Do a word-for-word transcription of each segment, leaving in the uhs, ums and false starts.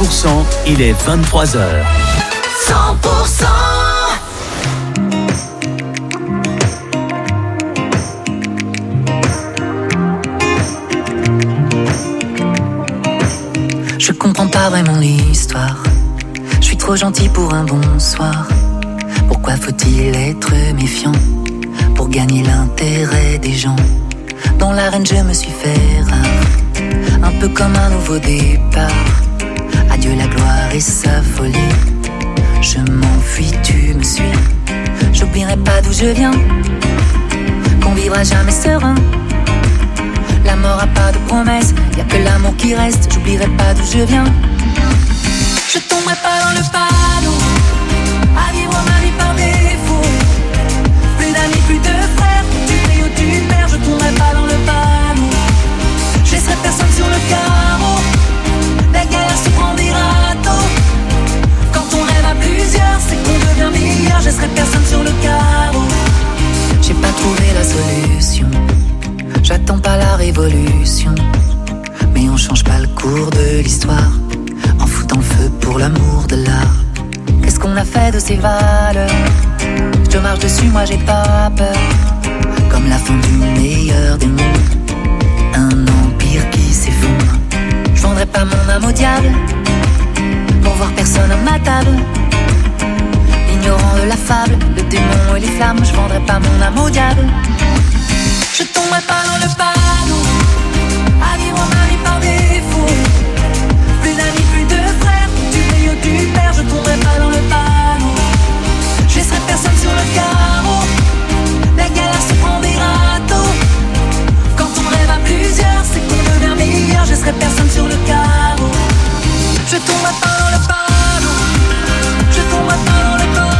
pour cent, il est vingt-trois heures. cent pour cent. Je comprends pas vraiment l'histoire. Je suis trop gentil pour un bonsoir. Pourquoi faut-il être méfiant pour gagner l'intérêt des gens? Dans l'arène je me suis fait rare, un peu comme un nouveau départ. Adieu la gloire et sa folie. Je m'enfuis, tu me suis. J'oublierai pas d'où je viens, qu'on vivra jamais serein. La mort a pas de promesse, y'a que l'amour qui reste. J'oublierai pas d'où je viens. Je tomberai pas dans le panneau à vivre ma vie par défaut. Plus d'amis, plus de frères, tu pries ou tu perds. Je tomberai pas dans le panneau. Je laisserai personne sur le carreau. La galère se prend des râteaux. Quand on rêve à plusieurs, c'est qu'on devient meilleur. Je laisserai personne sur le carreau. J'ai pas trouvé la solution. J'attends pas la révolution, mais on change pas le cours de l'histoire en foutant le feu pour l'amour de l'art. Qu'est-ce qu'on a fait de ces valeurs? Je marche dessus, moi j'ai pas peur. Comme la fin du meilleur des mondes, un empire qui s'effondre. Je vendrai pas mon âme au diable pour voir personne à ma table. Ignorant de la fable, le démon et les flammes. Je vendrai pas mon âme au diable. Je tomberai pas dans le panneau à vivre ma vie par défaut. Plus d'amis, plus de frères, tu payes ou tu perds. Je tomberai pas dans le panneau. Je laisserai personne sur le carreau. La galère se prend des râteaux. Quand on rêve à plusieurs, c'est qu'on devient meilleur. Je laisserai personne sur le carreau. Je tomberai pas dans le panneau. Je tomberai pas dans le panneau.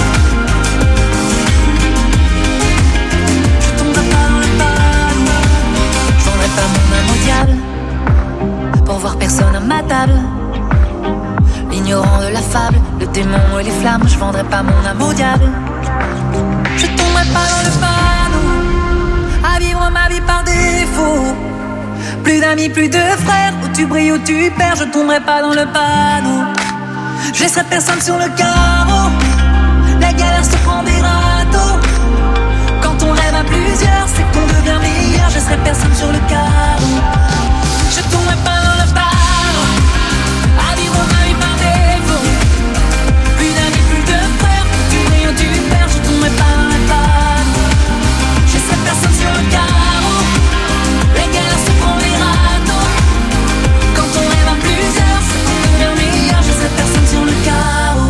Pas mon âme au diable pour voir personne à ma table. L'ignorant de la fable, le démon et les flammes. Je vendrai pas mon âme au diable. Je tomberai pas dans le panneau à vivre ma vie par défaut. Plus d'amis, plus de frères, où tu brilles, où tu perds. Je tomberai pas dans le panneau. Je laisserai personne sur le carreau. La galère se prend des râteaux. Quand on rêve à plusieurs, c'est qu'on devient meilleur. Je laisserai personne sur le carreau. Je tomberai pas dans le panneau à vivre ma vie par défaut. Plus d'amis, plus de frères, tu brilles ou tu perds. Je tomberai pas dans le panneau. Je laisserai personne sur le carreau. Les galères se prend les râteaux. Quand on rêve à plusieurs, c'est qu'on devient meilleur. Je laisserai personne sur le carreau.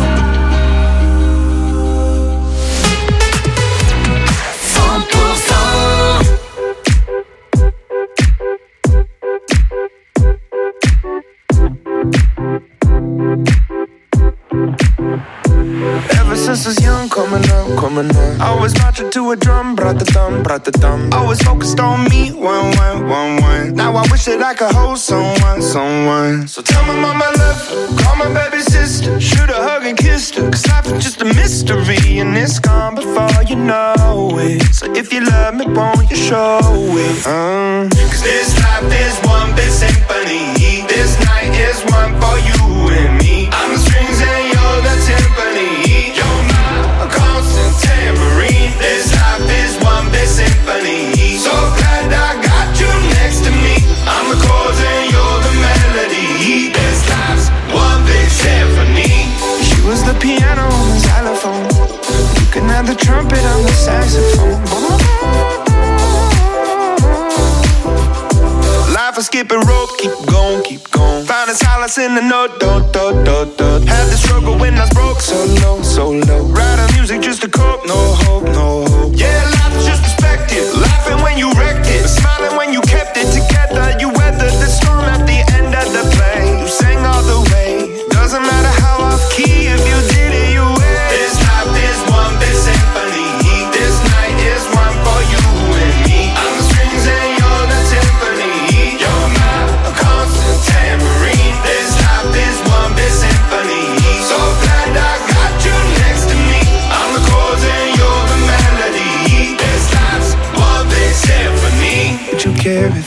Ever since I was young, coming up, coming up, I was marching to a drum, brat-a-dum, brat-a-dum. Always focused on me, one, one, one, one. Now I wish that I could hold someone, someone. So tell my mama I love her, call my baby sister, shoot a hug and kiss her. Cause life is just a mystery and it's gone before you know it. So if you love me, won't you show it? Uh. Cause this life is one big symphony. This night is one for you and me. I'm the strings and you're the timpani. You're my constant tambourine. This life is one big symphony. So glad I got you next to me. I'm the chords and you're the melody. This life's one big symphony. She was the piano on the xylophone. You can have the trumpet on the saxophone. Life is skipping rope, keep going, keep going. Finding solace in the note, dot, dot, dot, dot. Had the struggle when I was broke, so low, so low. Writing music just to cope, no hope, no hope. Yeah, life is just perspective. Laughing when you wrecked it, smiling when you kept it together. You weathered the storm at the end of the play. You sang all the way. Doesn't matter how off key, if you did it, you win. This life is one big symphony. This night is one for you and me. I'm the strings and you're the timpani. You're my constant tambourine. This life is one big symphony. So glad I got you next to me. I'm the chords and you're the melody. This life's one big symphony.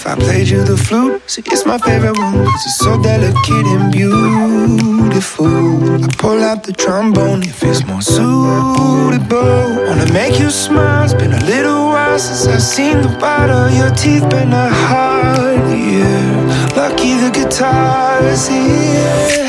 if I played you the flute? See, it's my favorite one, cause it's so delicate and beautiful. I pull out the trombone if it's more suitable. Wanna make you smile, it's been a little while since I've seen the white of your teeth. Been a hard year, lucky the guitar's here.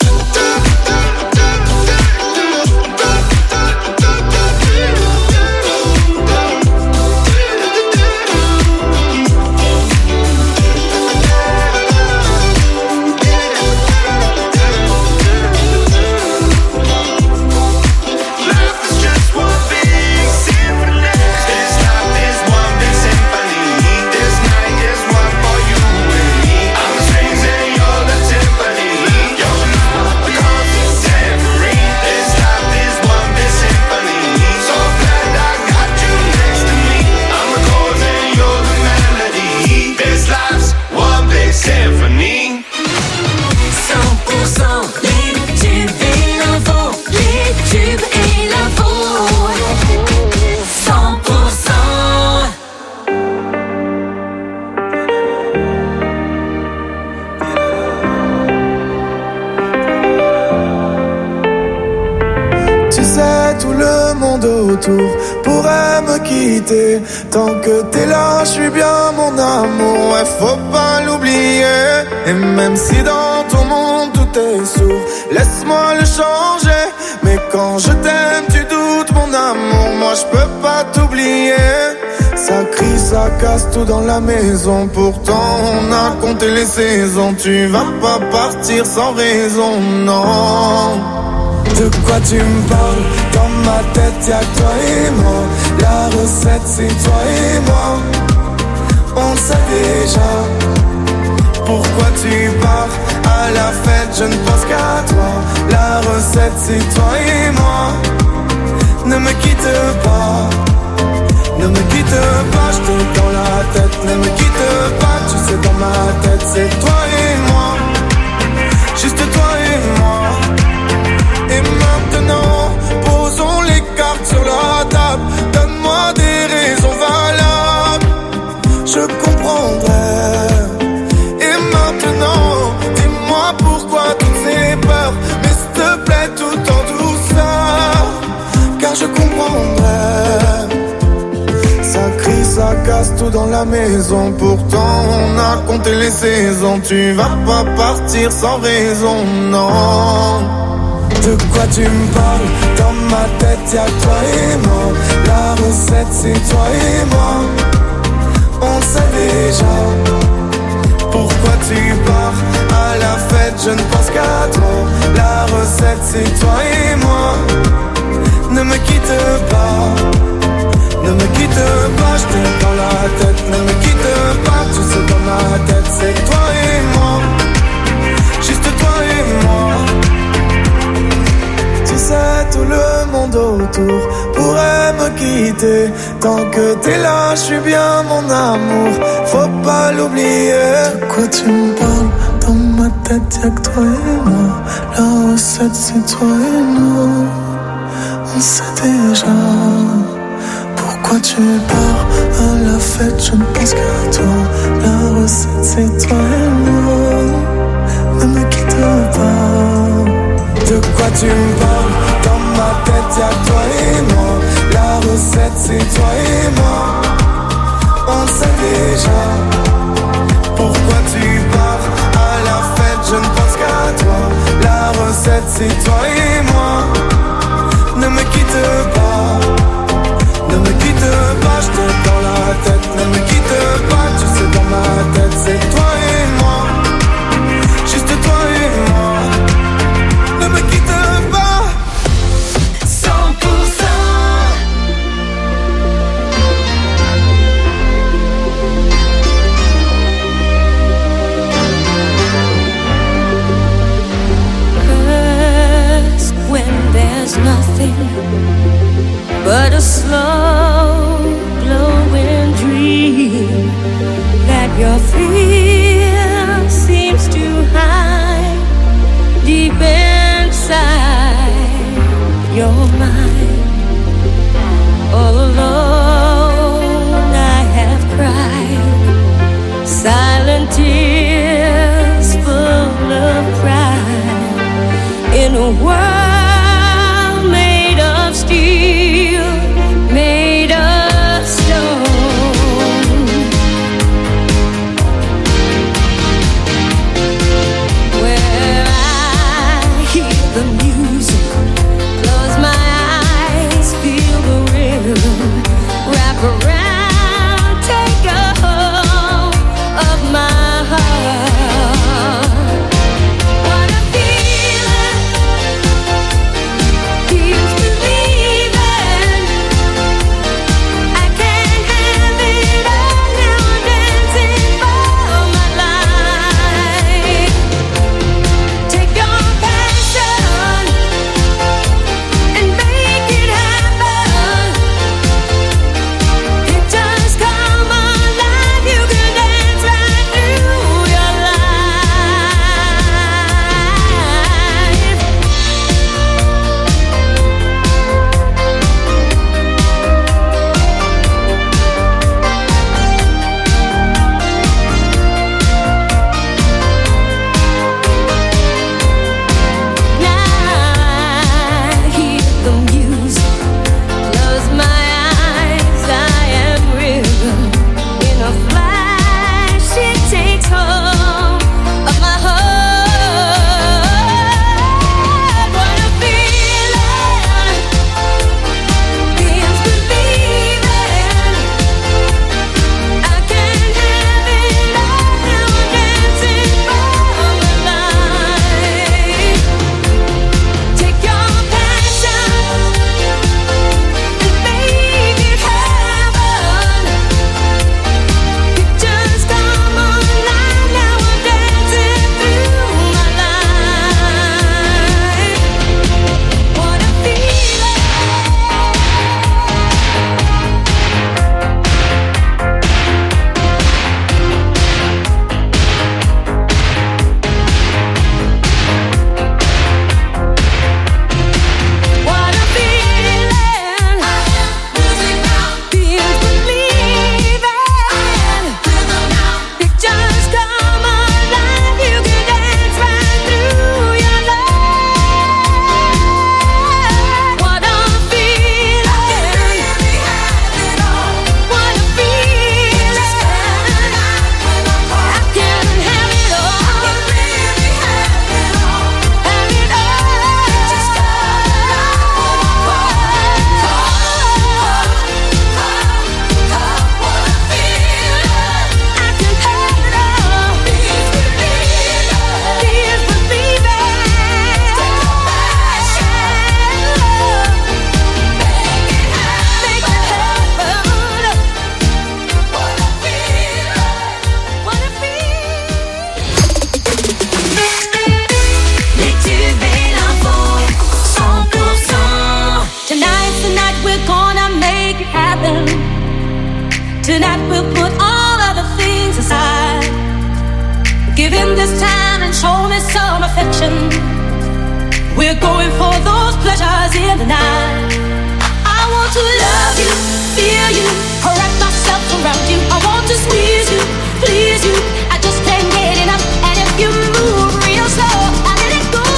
Pourrait me quitter. Tant que t'es là, je suis bien mon amour. Ouais, faut pas l'oublier. Et même si dans ton monde tout est sourd, laisse-moi le changer. Mais quand je t'aime, tu doutes mon amour. Moi je peux pas t'oublier. Ça crie, ça casse tout dans la maison. Pourtant on a compté les saisons. Tu vas pas partir sans raison, non. De quoi tu me parles? Dans ma tête y'a que toi et moi. La recette c'est toi et moi. On sait déjà. Pourquoi tu pars? À la fête je ne pense qu'à toi. La recette c'est toi et moi. Ne me quitte pas. Ne me quitte pas, je t'ai dans la tête. Ne me quitte pas, tu sais dans ma tête c'est toi et moi. Juste toi et moi. Et maintenant, posons les cartes sur la table. Donne-moi des raisons valables, je comprendrai. Et maintenant, dis-moi pourquoi toutes ces peurs. Mais s'il te plaît, tout en douceur, car je comprendrai. Ça crie, ça casse tout dans la maison. Pourtant, on a compté les saisons. Tu vas pas partir sans raison, non. De quoi tu me parles? Dans ma tête y'a toi et moi. La recette c'est toi et moi. On sait déjà. Pourquoi tu pars? À la fête je ne pense qu'à toi. La recette c'est toi et moi. Ne me quitte pas. Ne me quitte pas, je t'ai dans la tête. Ne me quitte pas, tu sais dans ma tête c'est toi et moi. Juste toi et moi. Tout le monde autour pourrait me quitter. Tant que t'es là, je suis bien mon amour. Faut pas l'oublier. De quoi tu me parles? Dans ma tête y'a que toi et moi. La recette c'est toi et nous. On sait déjà. Pourquoi tu pars? À la fête je ne pense qu'à toi. La recette c'est toi et nous. Ne me quitte pas. De quoi tu me parles? Dans ma tête y'a que toi et moi. La recette c'est toi et moi. On sait déjà. Pourquoi tu pars? À la fête je ne pense qu'à toi. La recette c'est toi et moi. Ne me quitte pas. Ne me quitte pas, je t'ai dans la tête. Ne me quitte pas, tu sais dans ma tête c'est toi et moi. Juste toi et moi. Ne me quitte pas. cent pour cent Reste a world made of steel, made of stone, where I hear the music, close my eyes, feel the rhythm, wrap around, take a hold of my heart. What a feeling, feels believing. I can't have it all now, I'm dancing for my life. Take your passion and make it happen. It just come alive, you can dance right through your life. Now I hear the music, close my eyes, I am rhythm. In a flash, it takes hold of my heart. What a feeling, feels believing. I can't have it all now, I'm dancing for my life. Take your passion and make it happen. It just come alive, now I'm dancing through my life. What a feeling. What a feeling. Feels believing. It just come alive, you can dance right through your life. What a feeling. What a feeling. I can have it all. Have it all. Just I can have it all. Please believe it. Please believe it. Take your passion. Make it happen. What a feeling. What a feeling. Les tubes et l'info, cent pour cent. Tonight's the night we're gonna make it happen. Tonight we'll put all other things aside. Give him this time and show me some affection. We're going for those pleasures in the night. I want to love you, feel you, wrap myself around you. I want to squeeze you, please you. I just can't get enough. And if you move real slow, I let it go.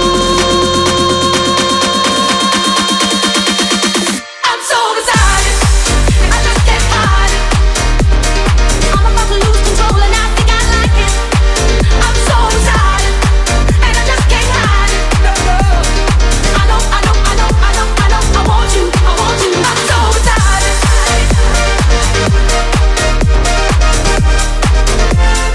I'm so beside it, I just can't hide it. I'm about to lose control and I think I like it. I'm so beside it, and I just can't hide it. I know, I know, I know, I know, I know. I want you, I want you. I'm so beside it.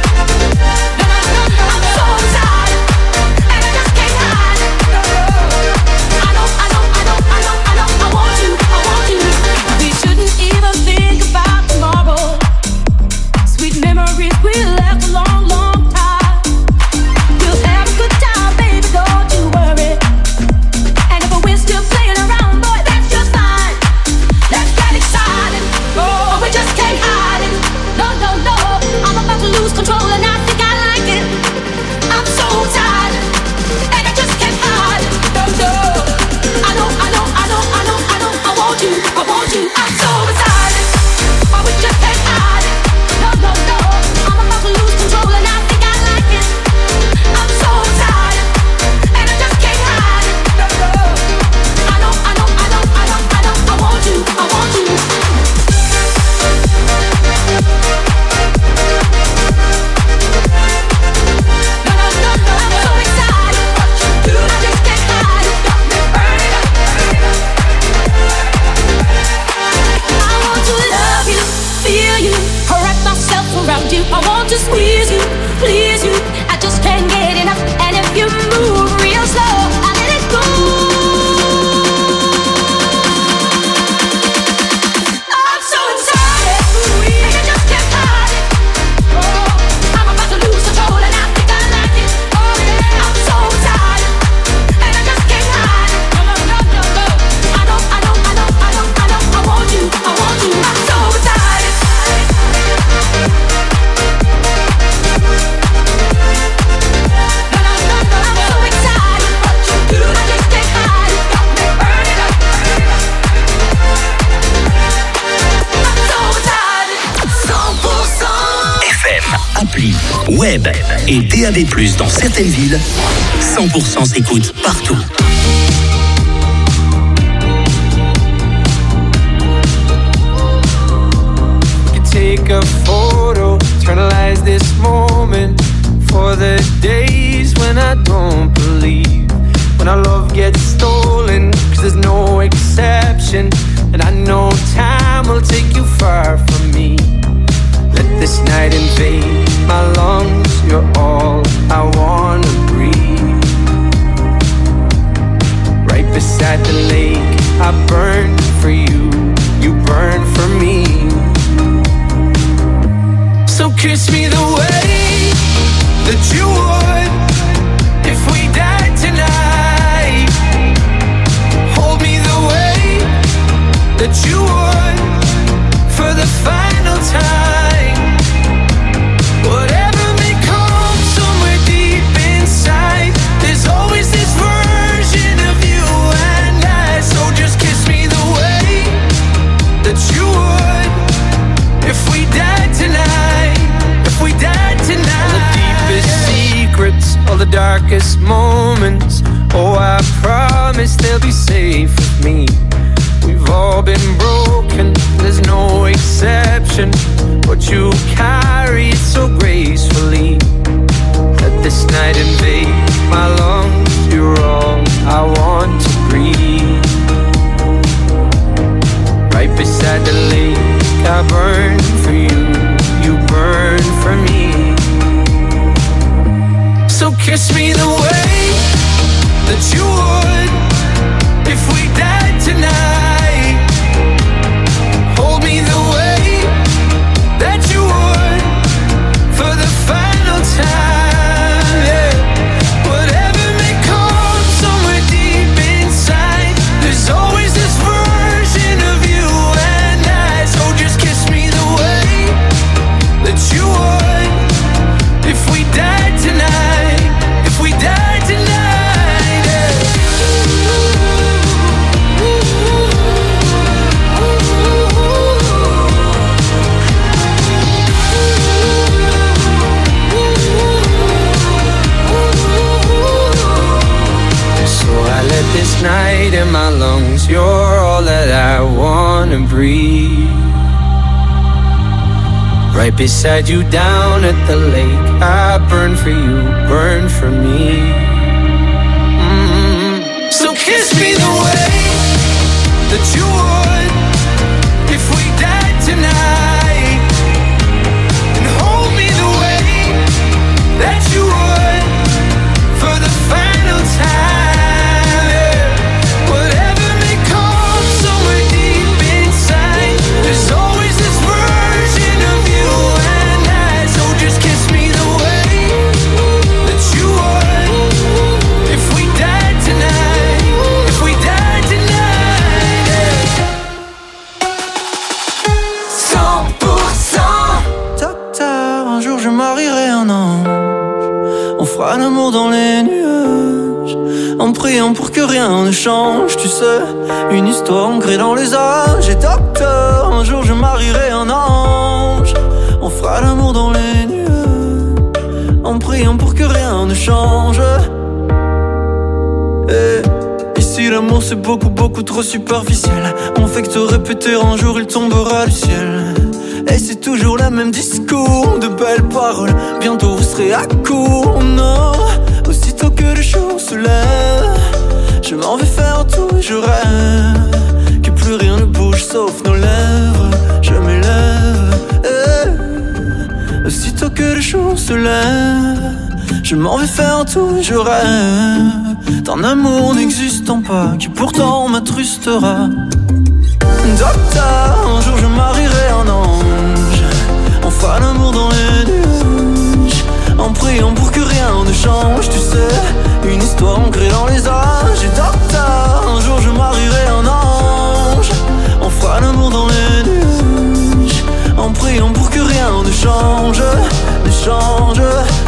web et D A B plus, dans certaines villes, cent pour cent s'écoute partout. Take a photo, eternalize this moment for the days when I don't believe, when our love gets stolen, cause there's no exception, and I know time will take you far from me. Let this night invade my lungs, you're all I wanna breathe. Right beside the lake, I burn for you, you burn for me. So kiss me the way that you would if we died tonight. Hold me the way that you would for the final time. Whatever may come somewhere deep inside, there's always this version of you and I. So just kiss me the way that you would if we died tonight. We died tonight. All the deepest secrets, all the darkest moments, oh, I promise they'll be safe with me. We've all been broken, there's no exception, but you carry it so gracefully. Let this night invade my lungs, you're all I want to breathe. Right beside the lake, I burn for you, you burn for me. So kiss me the way that you would if we died tonight. Hold me the way that you would for the final time, yeah. Whatever may come somewhere deep inside, there's always this version of you and I. So just kiss me the way that you would if we died tonight, if we died tonight, yeah. So I let this night in my lungs, you're all that I wanna breathe. Right beside you down at the lake, I burn for you, burn for me. Mm-hmm. So kiss me the way that you would if we died tonight, and hold me the way that you would for the final time, yeah. Whatever may come somewhere deep inside, there's always this version of you and I. So just kiss me the way that you would if we died tonight, if we died tonight, yeah. cent pour cent. Docteur, un jour je marierai un ange. On fera l'amour dans les nuages, en priant pour que rien ne change. Tu sais, une histoire ancrée dans les âges. Et docteur, un jour je marierai un ange. On fera l'amour dans les nuages, en priant pour que rien ne change. Et ici l'amour c'est beaucoup beaucoup trop superficiel. On fait que te répéter, un jour il tombera du ciel. Et c'est toujours le même discours, de belles paroles, bientôt vous serez à court. Non, aussitôt que le jour se lève, je m'en vais faire tout et je rêve que plus rien ne bouge sauf nos lèvres. Je m'élève, eh. Aussitôt que le jour se lève, je m'en vais faire tout et je rêve d'un amour n'existant pas, qui pourtant m'attrustera. Docteur, un jour je marierai un ange. On fera l'amour dans les nuages, en priant pour que rien ne change. Tu sais, une histoire ancrée dans les âges. Et docteur, un jour je marierai un ange. On fera l'amour dans les nuages, en priant pour que rien ne change, ne change.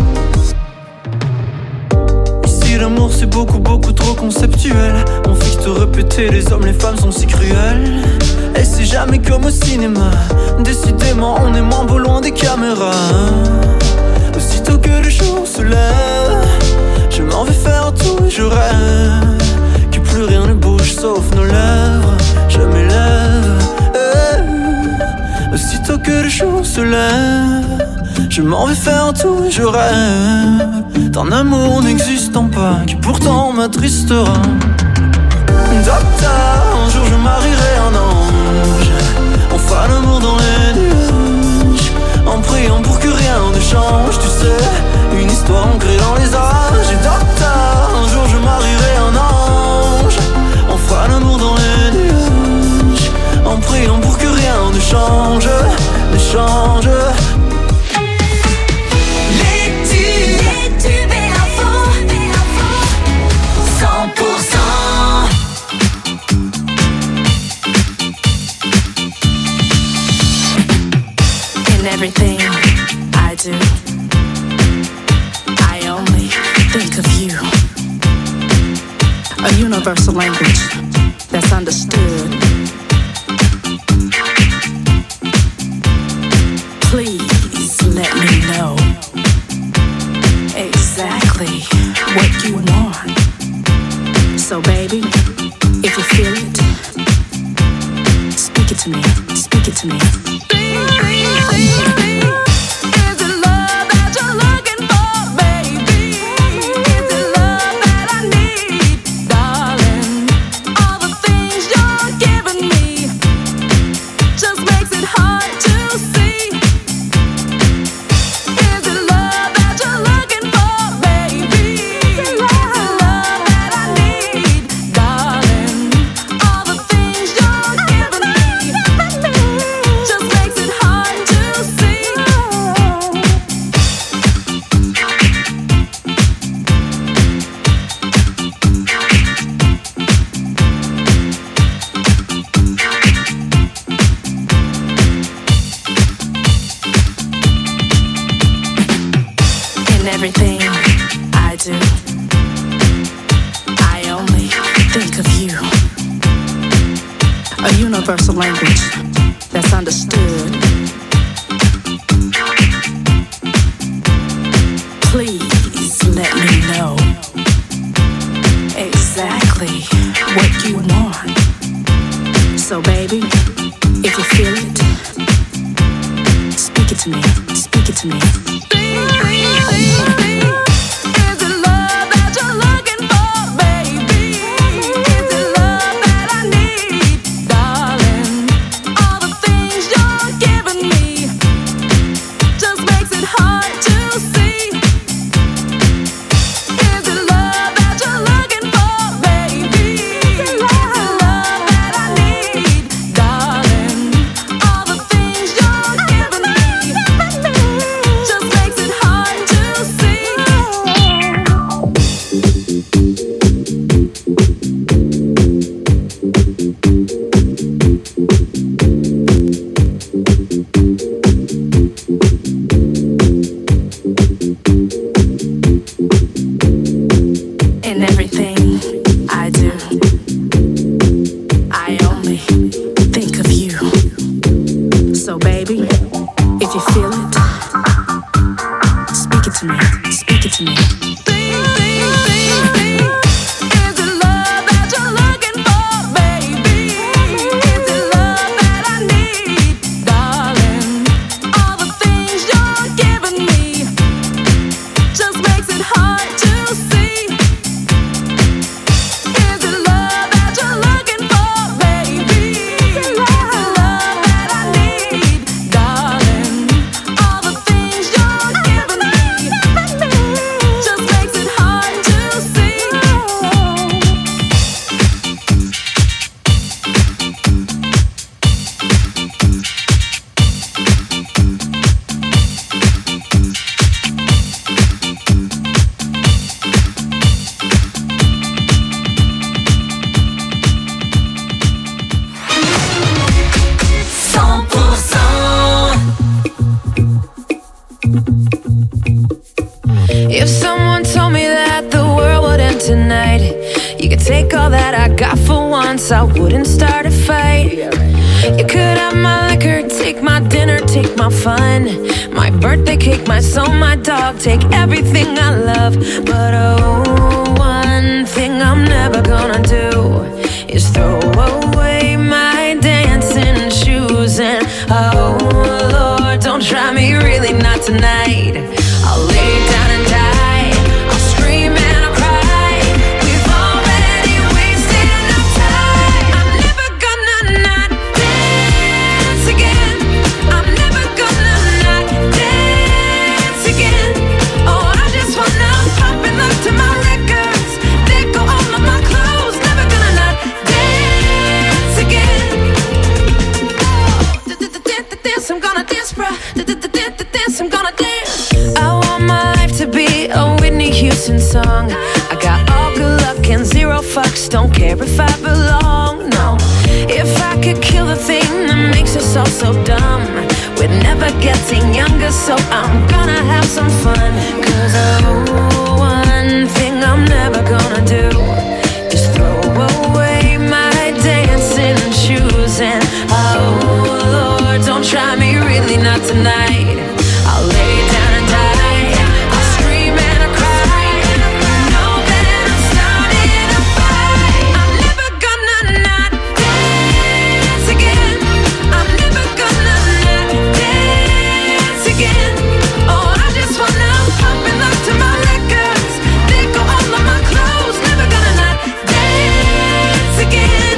Ici l'amour c'est beaucoup beaucoup trop conceptuel. On fait que te répéter, les hommes les femmes sont si cruels. Et c'est jamais comme au cinéma, décidément on est moins beau loin des caméras. Aussitôt que le jour se lève, je m'en vais faire tout et je rêve que plus rien ne bouge sauf nos lèvres. Je m'élève, eh. Aussitôt que le jour se lève, je m'en vais faire tout et je rêve d'un amour n'existant pas qui pourtant m'attristera. Docteur, un jour je marierai un ange, on fera l'amour dans les nuages, en priant pour que rien ne change. Tu sais, une histoire ancrée dans les âges. Et docteur, un jour je marierai un ange, on fera l'amour dans les nuages, en priant pour que rien ne change, ne change. Everything I do, I only think of you. A universal language that's understood. Please let me know exactly what you want. So baby, if you feel it, speak it to me, speak it to me. Everything I do, I only think of you. A universal language that's understood. Please let me know exactly what you want. So baby, if you feel it, speak it to me, speak it to me. If someone told me that the world would end tonight, you could take all that I got for once, I wouldn't start a fight. You could have my liquor, Take my dinner, take my fun, my birthday cake, my soul, my dog. Take everything I love. But oh, one thing I'm never gonna do is throw away my dancing shoes. And oh Lord, don't try me, really not tonight. I'll lay down and die, I'll scream and I'll cry. We've already wasted enough time. I'm never gonna not dance again. I'm never gonna not dance again. Oh, I just wanna pop and look to my records. They go all of my clothes. Never gonna not dance again. Dance, I'm gonna dance, bruh. Dance, I'm gonna dance. I want my life to be a Whitney Houston song. I got all good luck and zero fucks. Don't care if I belong, no. If I could kill the thing that makes us all so dumb, we're never getting younger, so I'm gonna have some fun. Cause oh, one thing I'm never gonna do is throw away my dancing shoes. And oh Lord, don't try me, really not tonight. I'll lay down and die, I'll scream and I'll cry. Know that I'm starting a fight. I'm never gonna not dance again. I'm never gonna not dance again. Oh, I just wanna pop and look to my records. They go all of my clothes. Never gonna not dance again.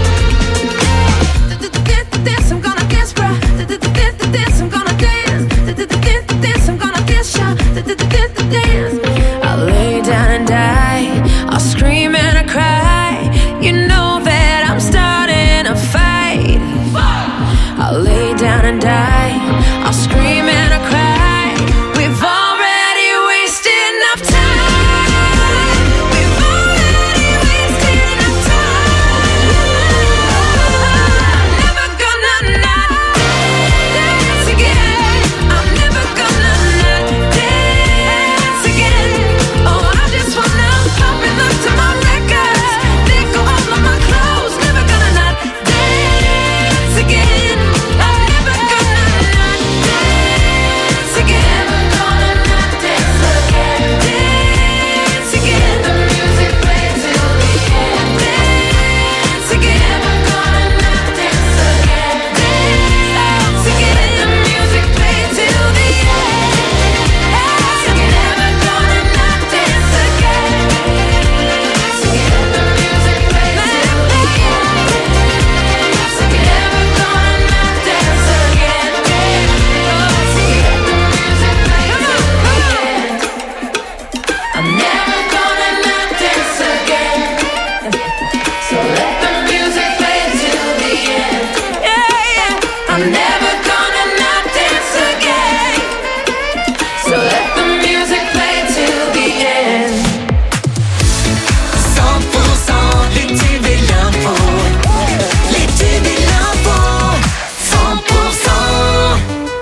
Dance, I'm gonna dance, bruh. Dance, I'm gonna dance. Dance, I'm gonna dance, y'all. Dance. I'll lay down and die, I'll scream and I cry. You know that I'm starting a fight. I'll lay down and die, I'll scream and I cry. We've already wasted enough time. We've already wasted enough time. I'm never gonna not dance again. I'm never gonna not dance again. Oh, I just wanna pop and look to my records. They go all of my clothes. Never gonna not dance again. I'm never gonna not dance again. Never gonna not dance again. Dance again. The music plays till the end. Dance again. Never gonna not dance again. Dance again. The music plays till the end. I'm never gonna not dance again. Dance again. The music plays till the end. Never gonna not dance again. Dance again. The music plays till the end. I'm never gonna not dance again. So let the music play till the end. Yeah, yeah. I'm never gonna not dance again. So let the music play till the end. cent pour cent les tubes et l'info. Les tubes et l'info. cent pour cent.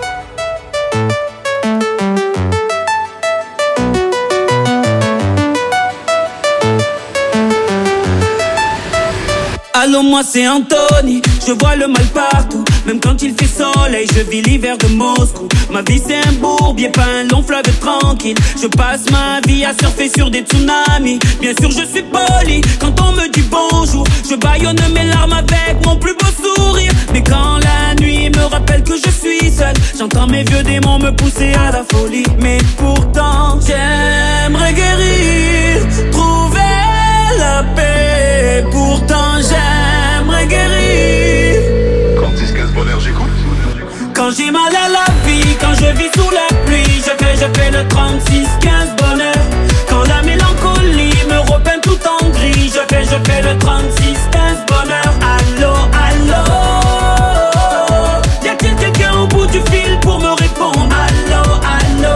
Allô, moi c'est Anthony, je vois le mal partout. Même quand il fait soleil, je vis l'hiver de Moscou. Ma vie c'est un bourbier, pas un long fleuve tranquille. Je passe ma vie à surfer sur des tsunamis. Bien sûr je suis poli, quand on me dit bonjour, je bâillonne mes larmes avec mon plus beau sourire. Mais quand la nuit me rappelle que je suis seul, j'entends mes vieux démons me pousser à la folie. Mais pourtant j'aimerais guérir, trouver la paix. Pourtant j'aimerais guérir. trente-six quinze bonheur, j'écoute. Quand j'ai mal à la vie, quand je vis sous la pluie, je fais, je fais le trente-six quinze bonheur. Quand la mélancolie me repeint tout en gris, je fais, je fais le trente-six quinze bonheur. Allô, allô, y'a-t-il quelqu'un au bout du fil pour me répondre? Allô, allô,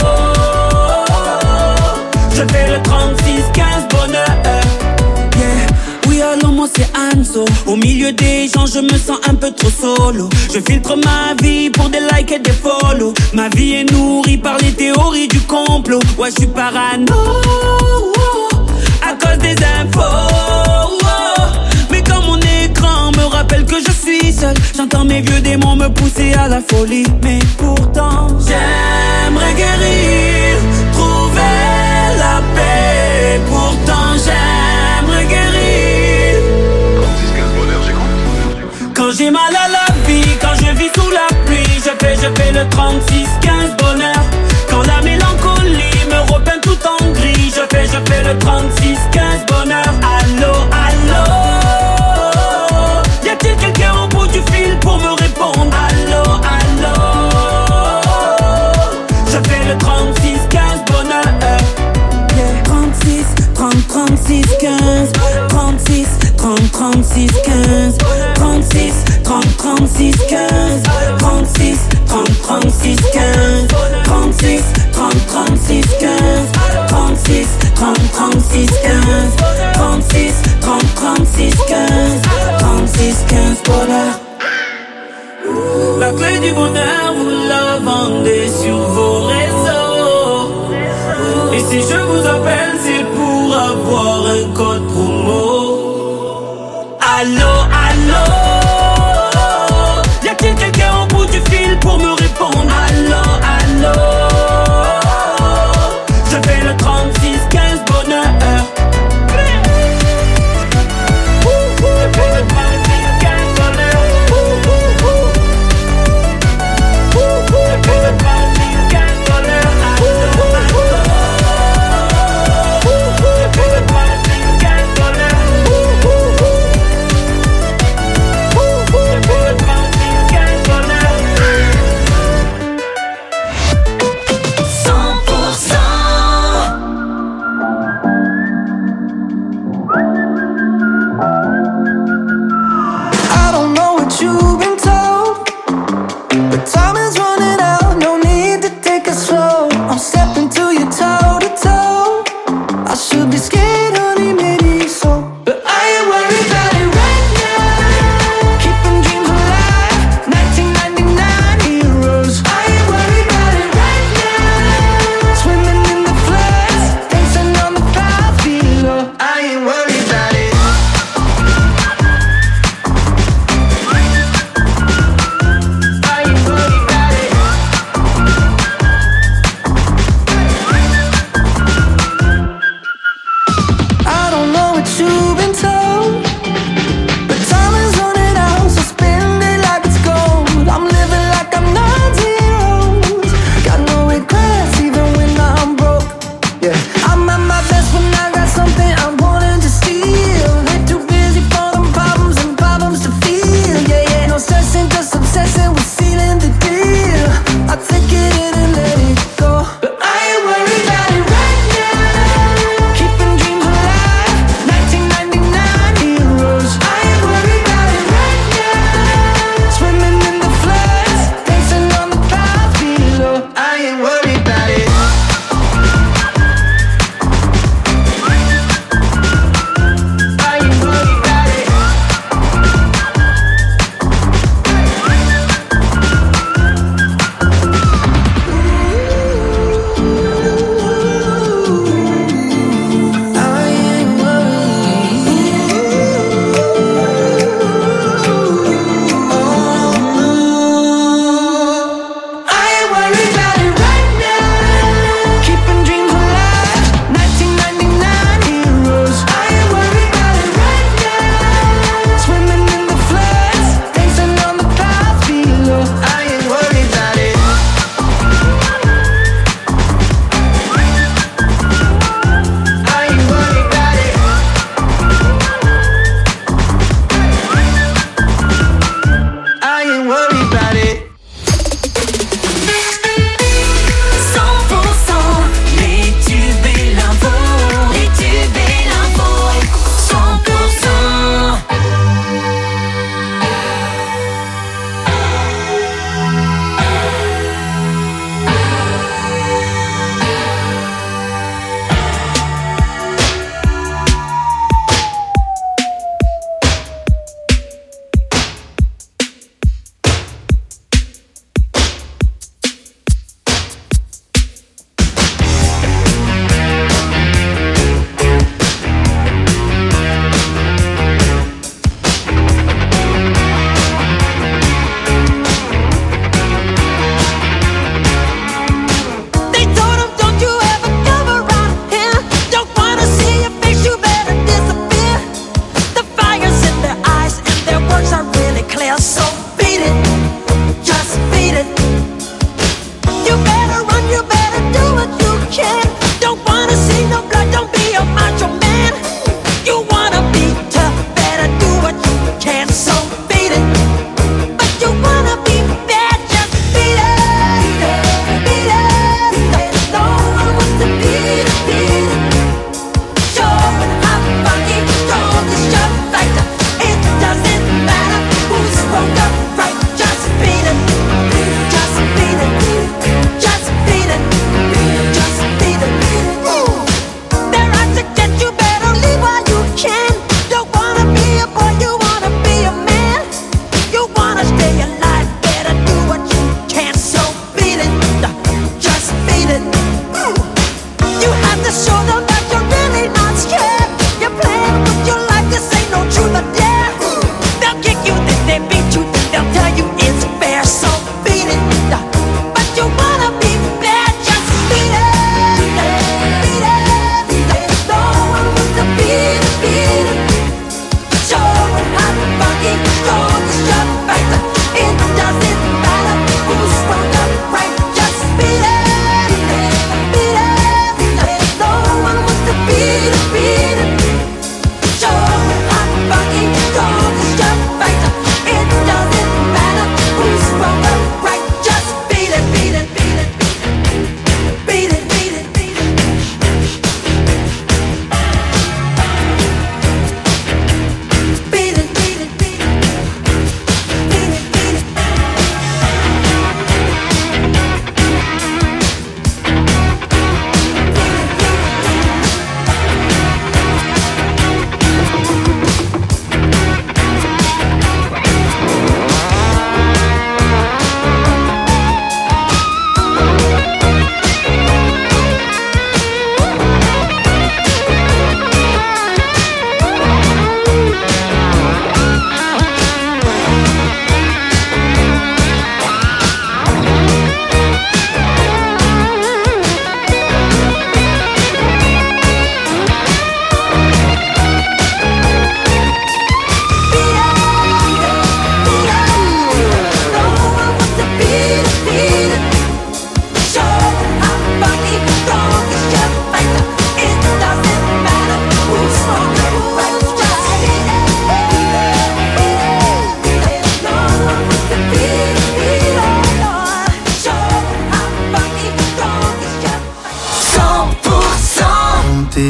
je fais le trente-six quinze bonheur. Oui, allô, moi c'est Anso. Au milieu des gens, je me sens un peu trop solo. Je filtre ma vie pour des likes et des follow. Ma vie est nourrie par les théories du complot. Ouais, je suis parano à cause des infos. Mais quand mon écran me rappelle que je suis seul, j'entends mes vieux démons me pousser à la la folie, mais pourtant j'aimerais guérir, trouver la paix. Pourtant j'aimerais guérir. trente-six quinze bonheur, j'écoute. Quand j'ai mal à la vie, quand je vis sous la pluie, je fais, je fais le trente-six quinze bonheur. Quand la mélancolie me repeint tout en gris, je fais, je fais le trente-six quinze bonheur. Allô, allô, y a-t-il quelqu'un au bout du fil pour me répondre? Allô, allô, je fais le trente-six quinze bonheur. Yeah. trente-six, trente, trente-six, quinze, trente-six, trente, trente-six, quinze, trente-six, trente, trente-six, quinze, trente-six, trente, trente-six, quinze, trente-six, trente, trente-six, quinze, trente-six, trente, trente-six, quinze, trente-six, trente, trente-six, quinze, trente-six, quinze bonheur. La clé du bonheur, vous la vendez sur vos réseaux. Et si je vous appelle, c'est pour avoir un code promo. Allô, allô, y a-t-il quelqu'un au bout du fil pour me répondre? Allô, allô, je fais le trente-six quinze bonheur. Je fais le trente-six quinze bonheur. Je fais le trente-six quinze bonheur. Allô, allô, je fais le trente-six quinze bonheur. Je fais le trente-six quinze bonheur.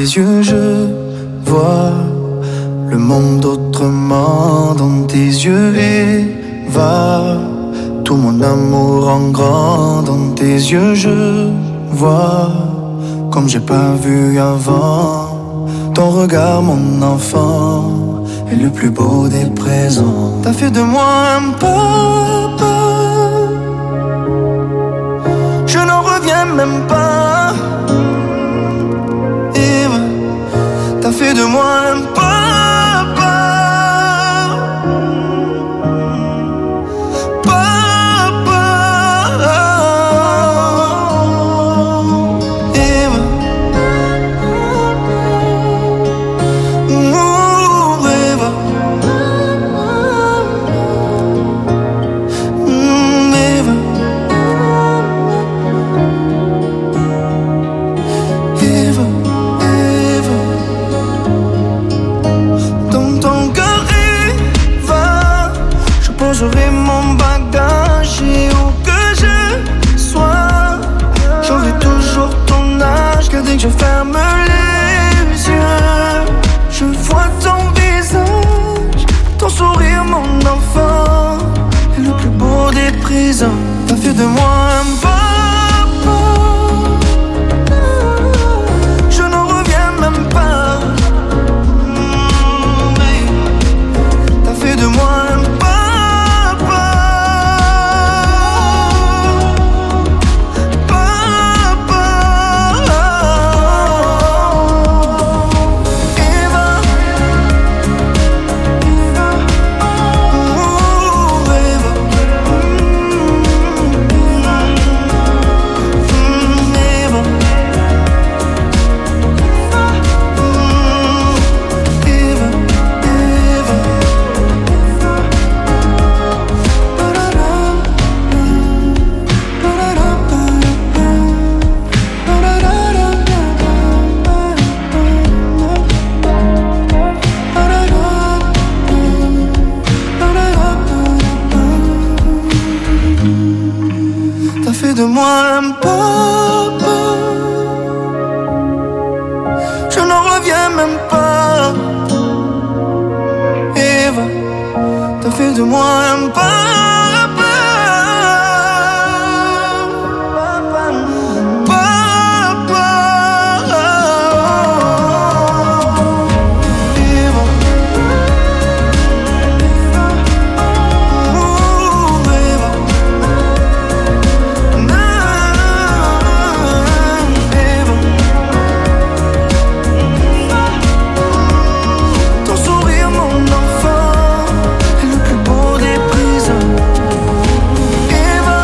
yeux, je vois le monde autrement dans tes yeux. Et va tout mon amour en grand dans tes yeux, je vois comme j'ai pas vu avant. Ton regard, mon enfant, est le plus beau des présents. T'as fait de moi un papa, je n'en reviens même pas. Eve, t'as fait de moi un papa, papa. Eve, oh Eva, mm, Eva. Eva, Eva, dans ton cœur, Eva, je poserai mon bagage et où que je sois, j'aurai toujours ton âge. Que dès que je ferme les yeux, je vois ton visage, ton sourire, mon enfant, est le plus beau des présents. T'as fait de moi un papa, je n'en reviens même pas. Mm, oui. T'as fait de moi un papa, papa. Eva, oh Eva, mm, Eva. Eva, Eva. T'as fait de moi un papa, je n'en reviens même pas. Eva, t'as fait de moi un papa, papa. Eva, oh Eva, Eva. Ton sourire, mon enfant, est le plus beau des présents. Eva,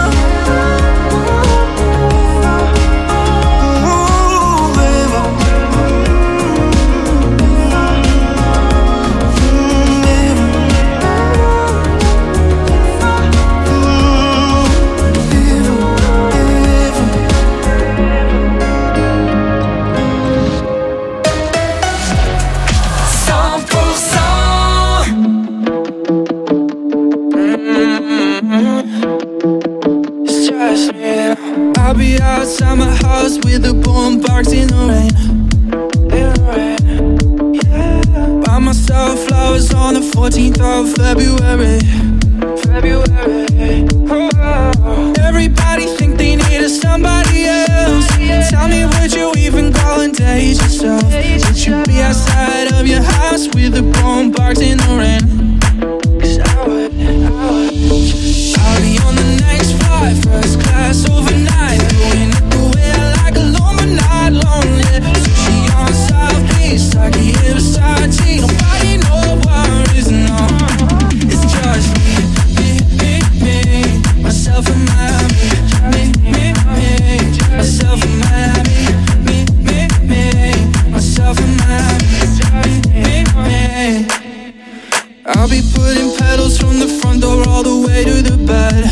oh Eva, mm, Eva, mm, Eva, Eva. cent pour cent. It's just me. I'll be outside my house with the boom box in the rain. In the rain. Yeah. Buy myself flowers on the fourteenth of February. February. Oh. Everybody think they need a somebody else. Tell me, would you even go and date yourself? Would you be outside of your house with the boom box in the rain? 'Cause I would, I would. I'll be on the next flight, first class overnight, doing it the way I like, alone but not lonely. Sushi on South Beach, sake in Versace, nobody no worries, no. It's just me, me, me, me, myself and Miami, me, me, me, myself and Miami, me, me, me, myself and Miami, me, me. I'll be putting pedals from the front door all the way to the bed.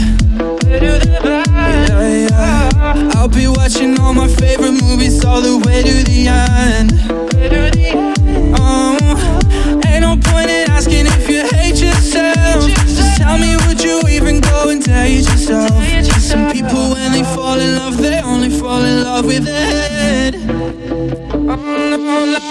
Yeah, yeah. I'll be watching all my favorite movies all the way to the end. Oh, ain't no point in asking if you hate yourself. Just tell me, would you even go and date yourself? Some people, when they fall in love, they only fall in love with their head. Oh, no, no.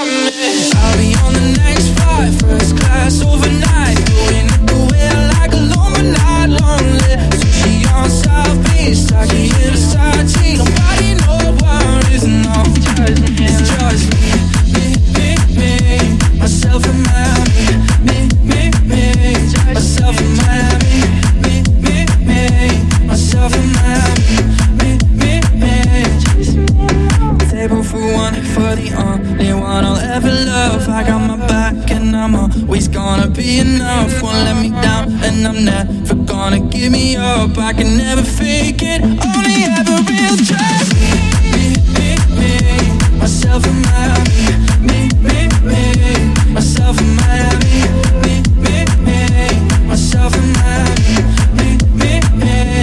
love. I got my back and I'm always gonna be enough. Won't let me down and I'm never gonna give me up. I can never fake it, only ever real trust. Me, me, me, myself and Miami. Me, me, me, myself and Miami. Me, me, me, myself and Miami. Me, me, me.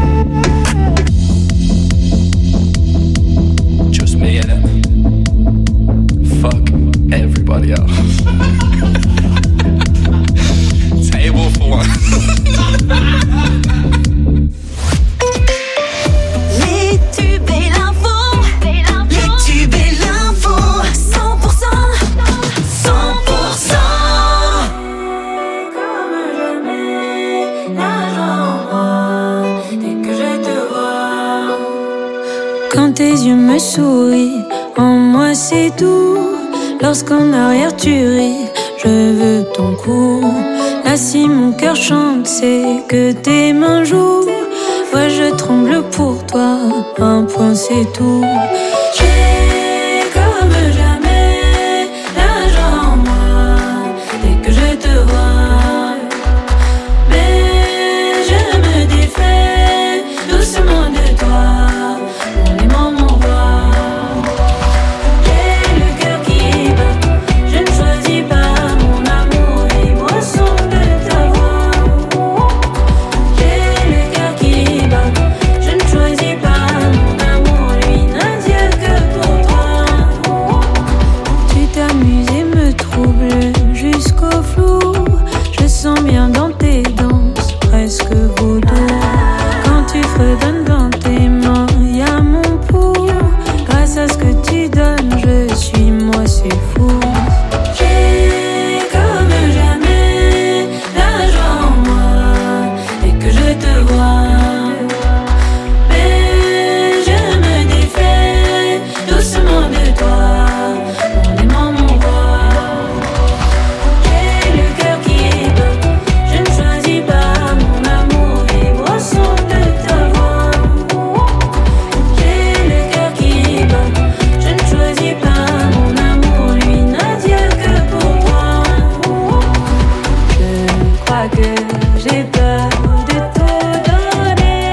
Just me and it. Fuck everybody else. Table for one. Les tubes et l'info, les tubes et l'info, cent pour cent, cent pour cent. Comme jamais, la joie dès que je te vois. Quand tes yeux me sourient, en moi c'est doux. Lorsqu'en arrière tu ris, je veux ton cou. Là si mon cœur chante, c'est que tes mains jouent. Ouais, je tremble pour toi, un point c'est tout. J'ai comme jamais la joie en moi dès que je te vois. Mais je me défais doucement de toi, mon aimant, mon roi. J'ai le cœur qui bat, je ne choisis pas mon amour, libre son de ta voix. J'ai le cœur qui bat, je ne choisis pas mon amour, lui n'a Dieu que pour toi. Tu t'amuses et me troubles jusqu'au flou. Je sens bien dans tes danses, presque vaudou. Quand tu fredonnes dans tes mains, y'a mon pouls. Grâce à ce que tu donnes, je suis moi, c'est fou. J'ai comme jamais la joie en moi dès que je te vois. Mais je me défais doucement de toi, mon aimant, mon roi. J'ai le cœur qui bat, je ne choisis pas mon amour, libre son de ta voix. J'ai le cœur qui bat, je ne choisis pas mon amour, lui n'a Dieu que pour toi. Je crois que j'ai peur de te donner,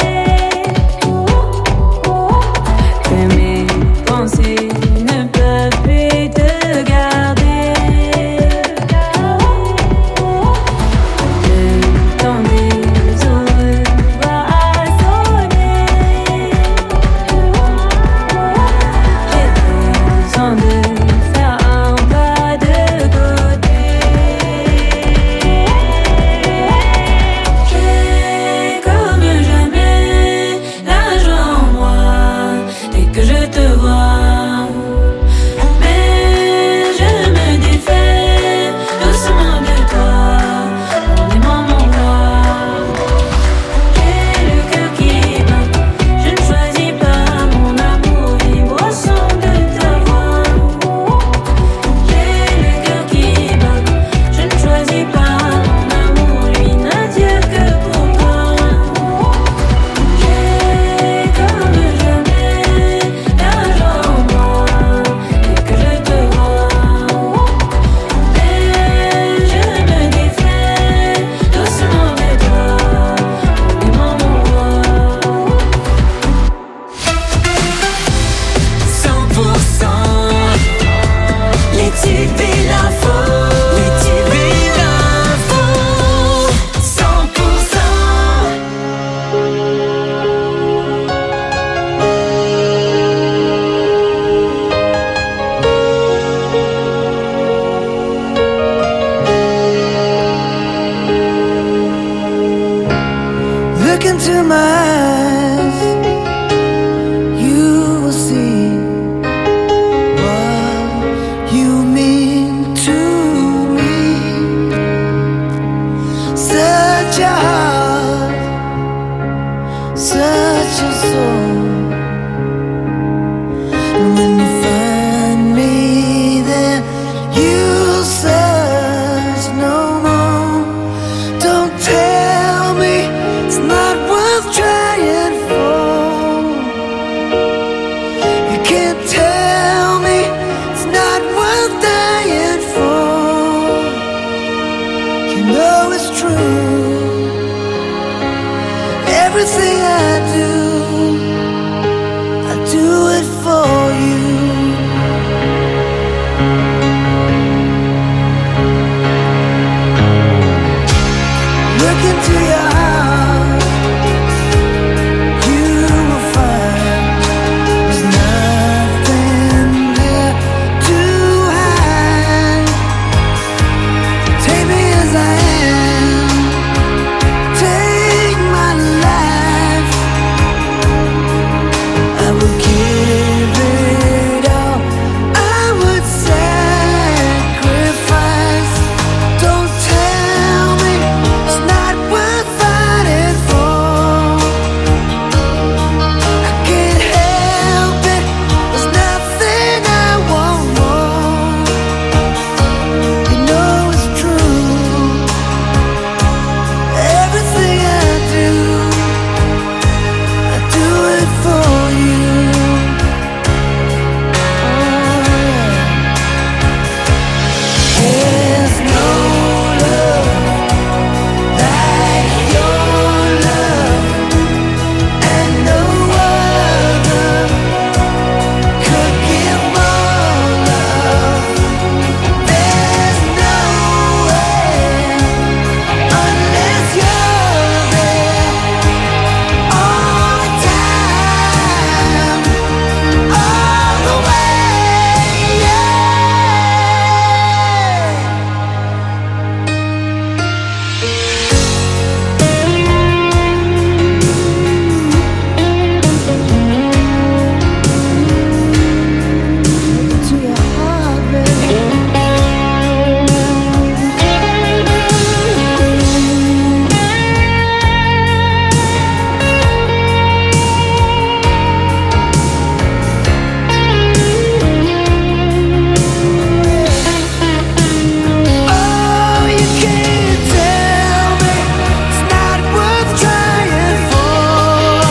que mes pensées ne peuvent plus te garder. Le temps des heureux va sonner. J'ai besoin de faire un pas de côté. J'ai comme jamais la joie en moi dès que je te vois. Mais je me défais doucement de toi, mon aimant, mon roi. J'ai le cœur qui bat, je ne choisis pas mon amour, libre son de ta voix. J'ai le cœur qui bat, je ne choisis pas mon amour, lui n'a Dieu que pour toi. J'ai comme jamais la joie en moi dès que je te vois. Mais je me défais doucement de toi, mon aimant, mon roi. cent pour cent, les tubes et l'info, les tubes et l'info, cent pour cent. Look into my eyes, you will see what you mean to me. Such a heart, such a soul. And when you find me there, you'll search no more. Don't tell me it's not worth trying. Everything I do, I do it for you. Look into your heart, you will find there's nothing there to hide. Take me as I am, take my life. I would give it all, I would sacrifice. Don't tell me it's not worth fighting for. I can't help it, there's nothing I won't want. You know it's true. Everything I do, I do it for you. There's no love like your love, and no other could give more love. There's nowhere unless you're there all the time, all the way, yeah. To your heart, baby. Oh, you can't tell me it's not worth trying for.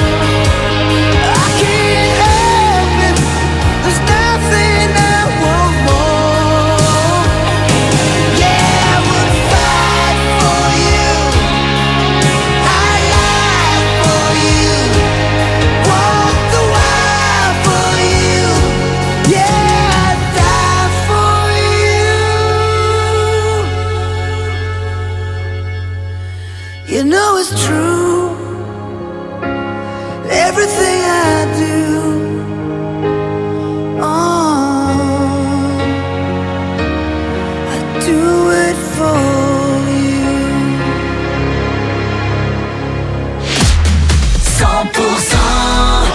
I can't help it, there's nothing I want more. Yeah, I would fight for you, I lie for you, walk the wire for you. Yeah, I'd die for you. You know it's true. Everything I do, oh, I do it for you. cent pour cent.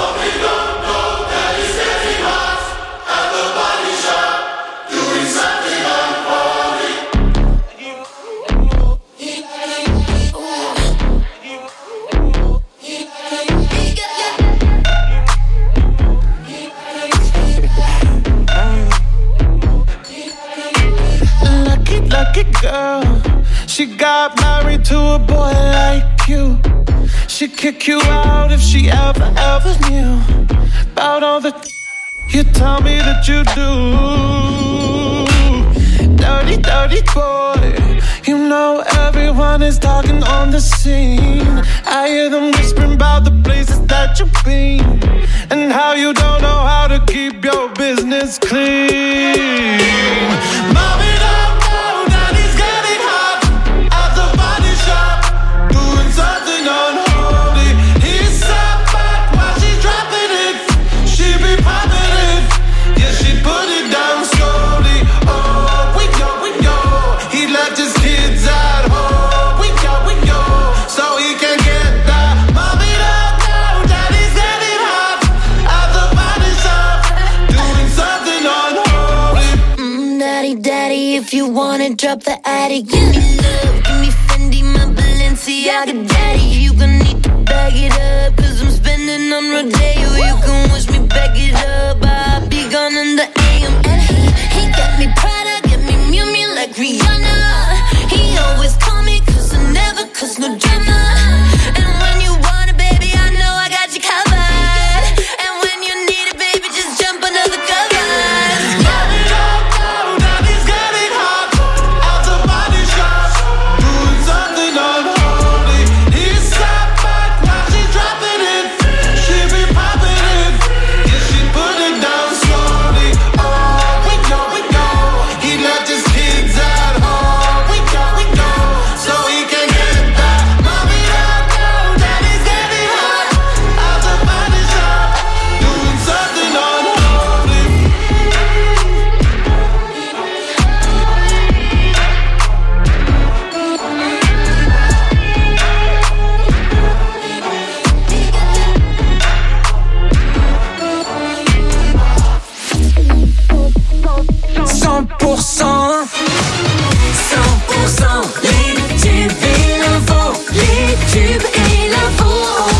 Lucky, lucky girl. She got married to a boy like you. She'd kick you out if she ever, ever knew about all the you tell me that you do. Dirty, dirty boy. You know everyone is talking on the scene. I hear them whispering about the places that you've been and how you don't know how to keep your business clean. Mommy don't know that he's getting hot at the body shop, doing something unholy. He's sat back while she's dropping it. She be popping it, yeah, she put it down slowly. Oh, we know, we know, he left his kids at home. We know, we know, so he can get that. Mommy don't know that he's getting hot at the body shop, doing something unholy. Mm, daddy, daddy, if you wanna drop the attic, give me love, give me Fendi, my Balenciaga daddy. You gon' need to bag it up, cause I'm spending on Rodeo. You can wish me back it up, I'll be gone in the A M. And he, he got me Prada, get me Miu Miu like Rihanna. He always call me cause I never cause no drama. And when you want it, baby, I know I got you covered. And when you need it, baby, just jump under the covers. Mommy don't know that he's getting hot at the body shop, doing something unholy. He sat back while she pour cent. cent pour cent les tubes et l'info. Les tubes et l'info.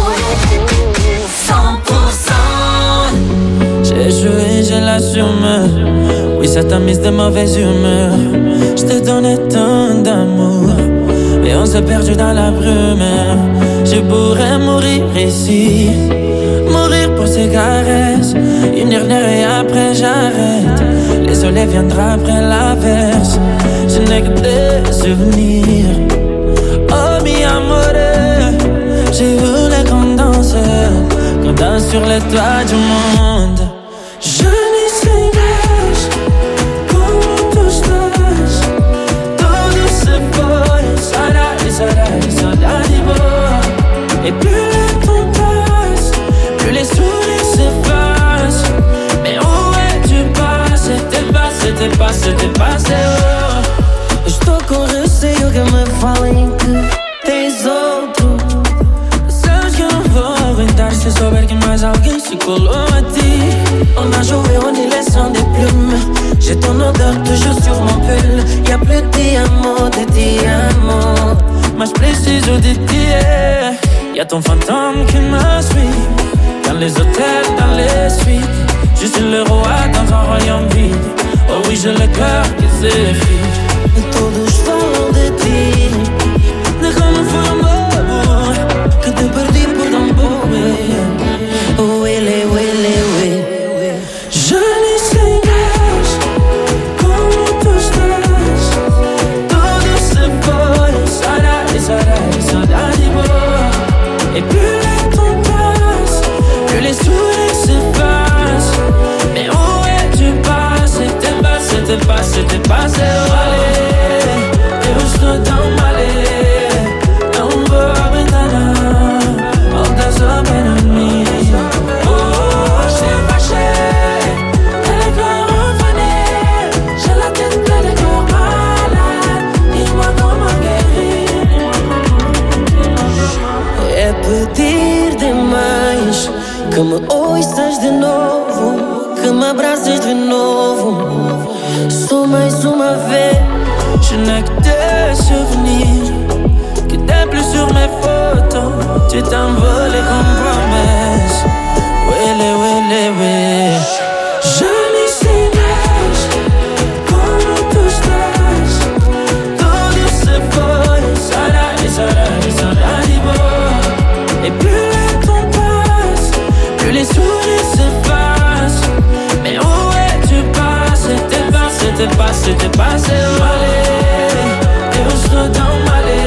cent pour cent. J'ai joué, j'ai l'assumé. Oui, ça t'a mise de mauvaise humeur. Je te donnais tant d'amour et on s'est perdu dans la brume. Je pourrais mourir ici, mourir pour ces caresses. Une dernière et après j'arrête. Le soleil viendra après l'averse. Je n'ai que des souvenirs. Oh mi amore, j'ai voulu qu'on danse, qu'on danse sur les toits du monde. Je n'y sais gage, comment tout se passe. Todo se pone, saudade, saudade, saudade de boa. Et plus le temps passe, plus les sourires s'effacent. Mais où es-tu passé? T'es passé, t'es passé, t'es passé, oh. Estou com receio que me falem que tens outro. Sabes que eu não vou aguentar se souber que mais alguém se colou a ti. On a joué, on est les sons des plumes. J'ai ton odeur toujours sur mon pull. Y'a plus de diamants, de diamants. Mas preciso de ti. Y'a ton fantôme qui me suit. Dans les hôtels, dans les suites. Je suis le roi dans un royaume vide. Oh oui, j'ai le cœur qui s'effrite. E todos falam de ti, de como foi um bobo que te perdi por tão pouco. Oh, ele, ele, ele. Je n'y sais gage, como tu estás. Todo se pone, saudade, saudade, saudade boa. Et plus le temps passe, plus les sourires s'effacent. Mais où es-tu passé? T'es passé, t'es passé, t'es passé, oh, allez. Eu estou tão mal, não vou aguentar não. Volta só para mim. Oh, j'ai fâché, elle est plein revenir. J'ai la tête pleine de corps malade. Dis-moi comment guérir. É pedir demais que me ouças de novo, que me abraces de novo. Só mais uma vez. Je n'ai que des souvenirs, que t'es plus sur mes photos. Tu t'envoles comme promesse. Wele, wele, wele. Je n'y sais gage, comment tu estás. Todo se pone, saudade, saudade, saudade boa. Et plus le temps passe, plus les sourires s'effacent. Mais où es-tu passé? T'es passé, t'es passé, t'es passé, allez. Eu estou tão mal,